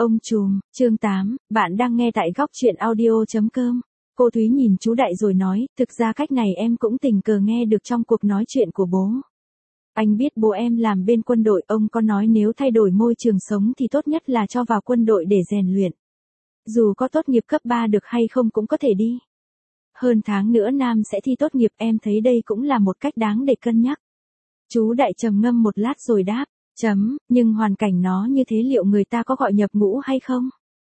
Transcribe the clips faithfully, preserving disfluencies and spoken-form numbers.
Ông trùm, chương tám, bạn đang nghe tại góc truyện audio chấm com. Cô Thúy nhìn chú Đại rồi nói, thực ra cách này em cũng tình cờ nghe được trong cuộc nói chuyện của bố. Anh biết bố em làm bên quân đội, ông có nói nếu thay đổi môi trường sống thì tốt nhất là cho vào quân đội để rèn luyện. Dù có tốt nghiệp cấp ba được hay không cũng có thể đi. Hơn tháng nữa Nam sẽ thi tốt nghiệp, em thấy đây cũng là một cách đáng để cân nhắc. Chú Đại trầm ngâm một lát rồi đáp. Chấm, nhưng hoàn cảnh nó như thế liệu người ta có gọi nhập ngũ hay không?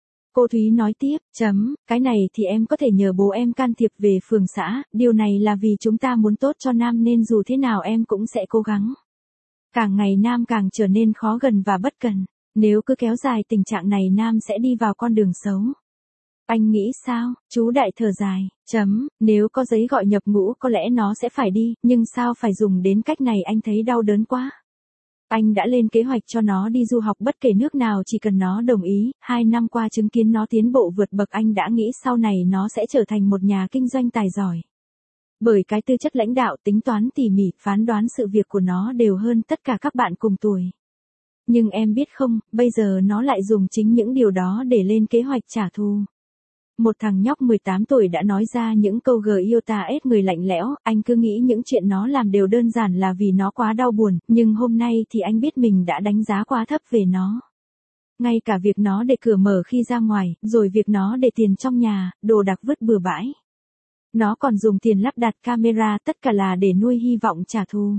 Cô Thúy nói tiếp, chấm, cái này thì em có thể nhờ bố em can thiệp về phường xã, điều này là vì chúng ta muốn tốt cho Nam nên dù thế nào em cũng sẽ cố gắng. Càng ngày Nam càng trở nên khó gần và bất cần, nếu cứ kéo dài tình trạng này Nam sẽ đi vào con đường xấu. Anh nghĩ sao? Chú Đại thở dài, chấm, nếu có giấy gọi nhập ngũ có lẽ nó sẽ phải đi, nhưng sao phải dùng đến cách này anh thấy đau đớn quá. Anh đã lên kế hoạch cho nó đi du học bất kể nước nào chỉ cần nó đồng ý, hai năm qua chứng kiến nó tiến bộ vượt bậc anh đã nghĩ sau này nó sẽ trở thành một nhà kinh doanh tài giỏi. Bởi cái tư chất lãnh đạo, tính toán tỉ mỉ, phán đoán sự việc của nó đều hơn tất cả các bạn cùng tuổi. Nhưng em biết không, bây giờ nó lại dùng chính những điều đó để lên kế hoạch trả thù. Một thằng nhóc mười tám tuổi đã nói ra những câu gờ yêu ta ết người lạnh lẽo, anh cứ nghĩ những chuyện nó làm đều đơn giản là vì nó quá đau buồn, nhưng hôm nay thì anh biết mình đã đánh giá quá thấp về nó. Ngay cả việc nó để cửa mở khi ra ngoài, rồi việc nó để tiền trong nhà, đồ đạc vứt bừa bãi. Nó còn dùng tiền lắp đặt camera, tất cả là để nuôi hy vọng trả thù.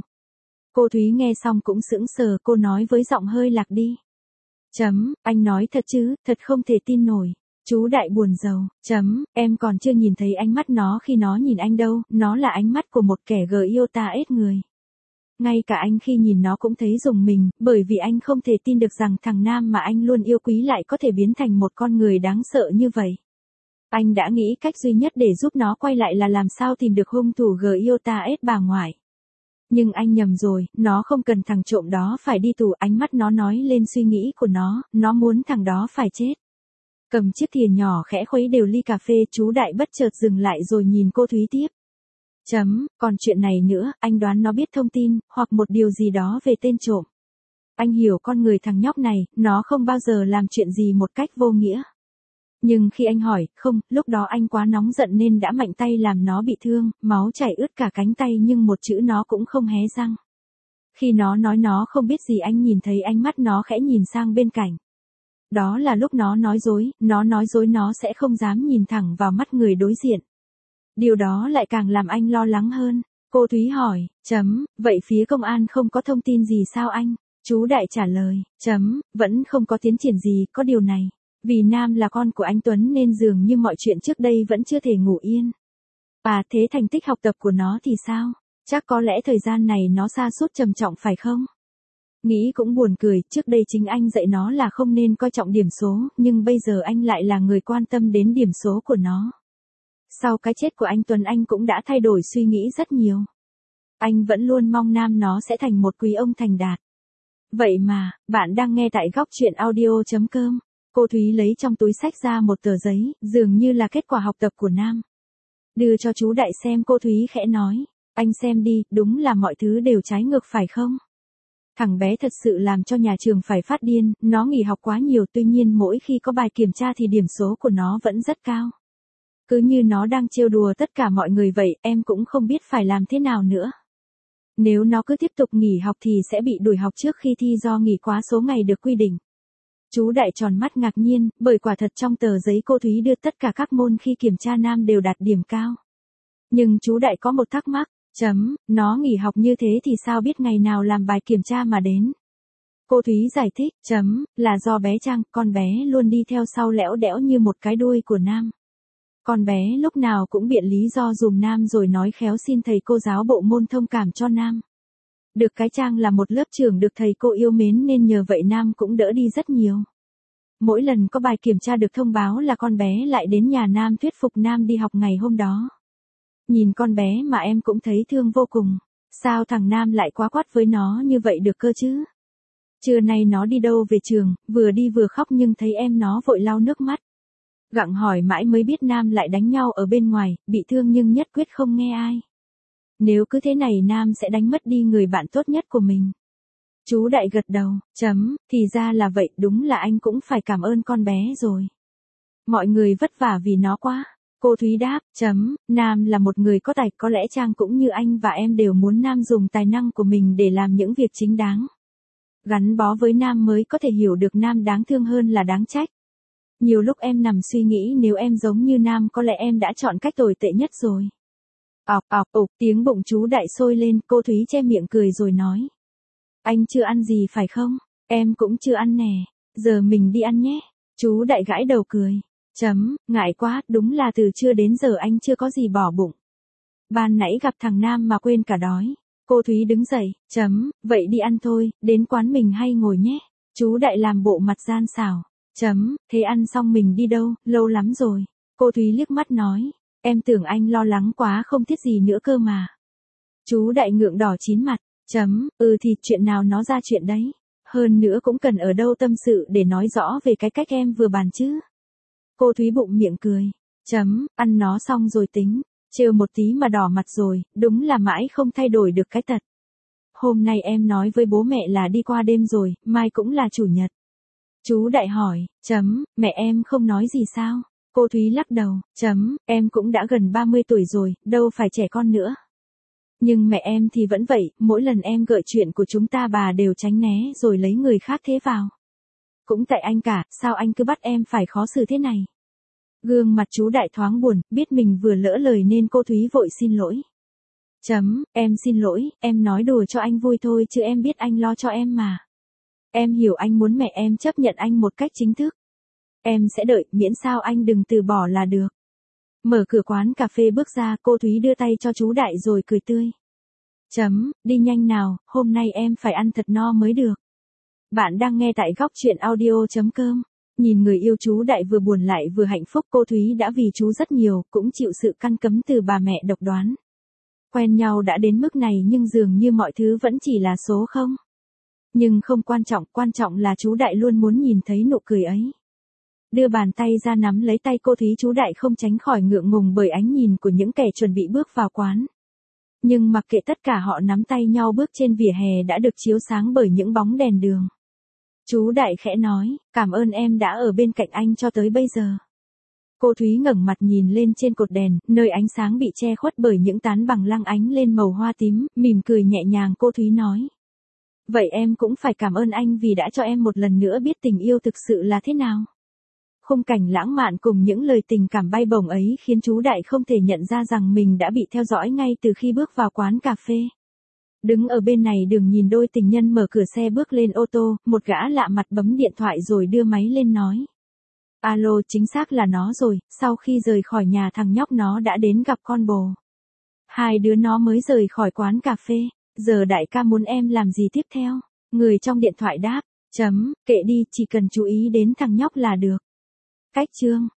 Cô Thúy nghe xong cũng sững sờ, cô nói với giọng hơi lạc đi. Chấm, anh nói thật chứ, thật không thể tin nổi. Chú Đại buồn rầu, chấm, em còn chưa nhìn thấy ánh mắt nó khi nó nhìn anh đâu, nó là ánh mắt của một kẻ gờ yêu ta ết người. Ngay cả anh khi nhìn nó cũng thấy rùng mình, bởi vì anh không thể tin được rằng thằng Nam mà anh luôn yêu quý lại có thể biến thành một con người đáng sợ như vậy. Anh đã nghĩ cách duy nhất để giúp nó quay lại là làm sao tìm được hung thủ gờ yêu ta ết bà ngoại. Nhưng anh nhầm rồi, nó không cần thằng trộm đó phải đi tù, ánh mắt nó nói lên suy nghĩ của nó, nó muốn thằng đó phải chết. Cầm chiếc thìa nhỏ khẽ khuấy đều ly cà phê, chú Đại bất chợt dừng lại rồi nhìn cô Thúy tiếp. Chấm, còn chuyện này nữa, anh đoán nó biết thông tin, hoặc một điều gì đó về tên trộm. Anh hiểu con người thằng nhóc này, nó không bao giờ làm chuyện gì một cách vô nghĩa. Nhưng khi anh hỏi, không, lúc đó anh quá nóng giận nên đã mạnh tay làm nó bị thương, máu chảy ướt cả cánh tay nhưng một chữ nó cũng không hé răng. Khi nó nói nó không biết gì anh nhìn thấy ánh mắt nó khẽ nhìn sang bên cạnh. Đó là lúc nó nói dối, nó nói dối nó sẽ không dám nhìn thẳng vào mắt người đối diện. Điều đó lại càng làm anh lo lắng hơn. Cô Thúy hỏi, chấm, vậy phía công an không có thông tin gì sao anh? Chú Đại trả lời, chấm, vẫn không có tiến triển gì, có điều này. Vì Nam là con của anh Tuấn nên dường như mọi chuyện trước đây vẫn chưa thể ngủ yên. À thế thành tích học tập của nó thì sao? Chắc có lẽ thời gian này nó sa sút trầm trọng phải không? Nghĩ cũng buồn cười, trước đây chính anh dạy nó là không nên coi trọng điểm số, nhưng bây giờ anh lại là người quan tâm đến điểm số của nó. Sau cái chết của anh Tuấn anh cũng đã thay đổi suy nghĩ rất nhiều. Anh vẫn luôn mong Nam nó sẽ thành một quý ông thành đạt. Vậy mà, bạn đang nghe tại góc truyện audio chấm com. Cô Thúy lấy trong túi xách ra một tờ giấy, dường như là kết quả học tập của Nam. Đưa cho chú Đại xem, cô Thúy khẽ nói, anh xem đi, đúng là mọi thứ đều trái ngược phải không? Thằng bé thật sự làm cho nhà trường phải phát điên, nó nghỉ học quá nhiều tuy nhiên mỗi khi có bài kiểm tra thì điểm số của nó vẫn rất cao. Cứ như nó đang trêu đùa tất cả mọi người vậy, em cũng không biết phải làm thế nào nữa. Nếu nó cứ tiếp tục nghỉ học thì sẽ bị đuổi học trước khi thi do nghỉ quá số ngày được quy định. Chú Đại tròn mắt ngạc nhiên, bởi quả thật trong tờ giấy cô Thúy đưa tất cả các môn khi kiểm tra Nam đều đạt điểm cao. Nhưng chú Đại có một thắc mắc. Chấm, nó nghỉ học như thế thì sao biết ngày nào làm bài kiểm tra mà đến. Cô Thúy giải thích, chấm, là do bé Trang, con bé luôn đi theo sau lẽo đẽo như một cái đuôi của Nam. Con bé lúc nào cũng biện lý do dùm Nam rồi nói khéo xin thầy cô giáo bộ môn thông cảm cho Nam. Được cái Trang là một lớp trưởng được thầy cô yêu mến nên nhờ vậy Nam cũng đỡ đi rất nhiều. Mỗi lần có bài kiểm tra được thông báo là con bé lại đến nhà Nam thuyết phục Nam đi học ngày hôm đó. Nhìn con bé mà em cũng thấy thương vô cùng. Sao thằng Nam lại quá quát với nó như vậy được cơ chứ? Trưa nay nó đi đâu về trường, vừa đi vừa khóc nhưng thấy em nó vội lau nước mắt. Gặng hỏi mãi mới biết Nam lại đánh nhau ở bên ngoài, bị thương nhưng nhất quyết không nghe ai. Nếu cứ thế này Nam sẽ đánh mất đi người bạn tốt nhất của mình. Chú Đại gật đầu, chấm, thì ra là vậy, đúng là anh cũng phải cảm ơn con bé rồi. Mọi người vất vả vì nó quá. Cô Thúy đáp, chấm, Nam là một người có tài, có lẽ Trang cũng như anh và em đều muốn Nam dùng tài năng của mình để làm những việc chính đáng. Gắn bó với Nam mới có thể hiểu được Nam đáng thương hơn là đáng trách. Nhiều lúc em nằm suy nghĩ nếu em giống như Nam có lẽ em đã chọn cách tồi tệ nhất rồi. Ọc ọc ục, tiếng bụng chú Đại sôi lên, cô Thúy che miệng cười rồi nói. Anh chưa ăn gì phải không? Em cũng chưa ăn nè. Giờ mình đi ăn nhé. Chú Đại gãi đầu cười. Chấm, ngại quá, đúng là từ trưa đến giờ anh chưa có gì bỏ bụng. Ban nãy gặp thằng Nam mà quên cả đói. Cô Thúy đứng dậy, chấm, vậy đi ăn thôi, đến quán mình hay ngồi nhé. Chú Đại làm bộ mặt gian xảo. Chấm, thế ăn xong mình đi đâu, lâu lắm rồi. Cô Thúy liếc mắt nói, em tưởng anh lo lắng quá không thiết gì nữa cơ mà. Chú Đại ngượng đỏ chín mặt, chấm, ừ thì chuyện nào nó ra chuyện đấy. Hơn nữa cũng cần ở đâu tâm sự để nói rõ về cái cách em vừa bàn chứ. Cô Thúy bụng miệng cười, chấm, ăn nó xong rồi tính. Trêu một tí mà đỏ mặt rồi, đúng là mãi không thay đổi được cái tật. Hôm nay em nói với bố mẹ là đi qua đêm rồi, mai cũng là chủ nhật. Chú Đại hỏi, chấm, mẹ em không nói gì sao? Cô Thúy lắc đầu, chấm, em cũng đã gần ba mươi tuổi rồi, đâu phải trẻ con nữa. Nhưng mẹ em thì vẫn vậy, mỗi lần em gợi chuyện của chúng ta bà đều tránh né rồi lấy người khác thế vào. Cũng tại anh cả, sao anh cứ bắt em phải khó xử thế này? Gương mặt chú Đại thoáng buồn, biết mình vừa lỡ lời nên cô Thúy vội xin lỗi. Chấm, em xin lỗi, em nói đùa cho anh vui thôi chứ em biết anh lo cho em mà. Em hiểu anh muốn mẹ em chấp nhận anh một cách chính thức. Em sẽ đợi, miễn sao anh đừng từ bỏ là được. Mở cửa quán cà phê bước ra, cô Thúy đưa tay cho chú Đại rồi cười tươi. Chấm, đi nhanh nào, hôm nay em phải ăn thật no mới được. Bạn đang nghe tại góc truyện audio chấm com. Nhìn người yêu chú Đại vừa buồn lại vừa hạnh phúc, cô Thúy đã vì chú rất nhiều, cũng chịu sự căn cấm từ bà mẹ độc đoán. Quen nhau đã đến mức này nhưng dường như mọi thứ vẫn chỉ là số không. Nhưng không quan trọng, quan trọng là chú Đại luôn muốn nhìn thấy nụ cười ấy. Đưa bàn tay ra nắm lấy tay cô Thúy, chú Đại không tránh khỏi ngượng ngùng bởi ánh nhìn của những kẻ chuẩn bị bước vào quán. Nhưng mặc kệ tất cả, họ nắm tay nhau bước trên vỉa hè đã được chiếu sáng bởi những bóng đèn đường. Chú Đại khẽ nói, cảm ơn em đã ở bên cạnh anh cho tới bây giờ. Cô Thúy ngẩng mặt nhìn lên trên cột đèn, nơi ánh sáng bị che khuất bởi những tán bằng lăng ánh lên màu hoa tím, mỉm cười nhẹ nhàng. Cô Thúy nói, vậy em cũng phải cảm ơn anh vì đã cho em một lần nữa biết tình yêu thực sự là thế nào. Khung cảnh lãng mạn cùng những lời tình cảm bay bổng ấy khiến chú Đại không thể nhận ra rằng mình đã bị theo dõi ngay từ khi bước vào quán cà phê. Đứng ở bên này đường nhìn đôi tình nhân mở cửa xe bước lên ô tô, một gã lạ mặt bấm điện thoại rồi đưa máy lên nói. Alo, chính xác là nó rồi, sau khi rời khỏi nhà thằng nhóc nó đã đến gặp con bồ. Hai đứa nó mới rời khỏi quán cà phê, giờ đại ca muốn em làm gì tiếp theo? Người trong điện thoại đáp, chấm, kệ đi, chỉ cần chú ý đến thằng nhóc là được. Cách chương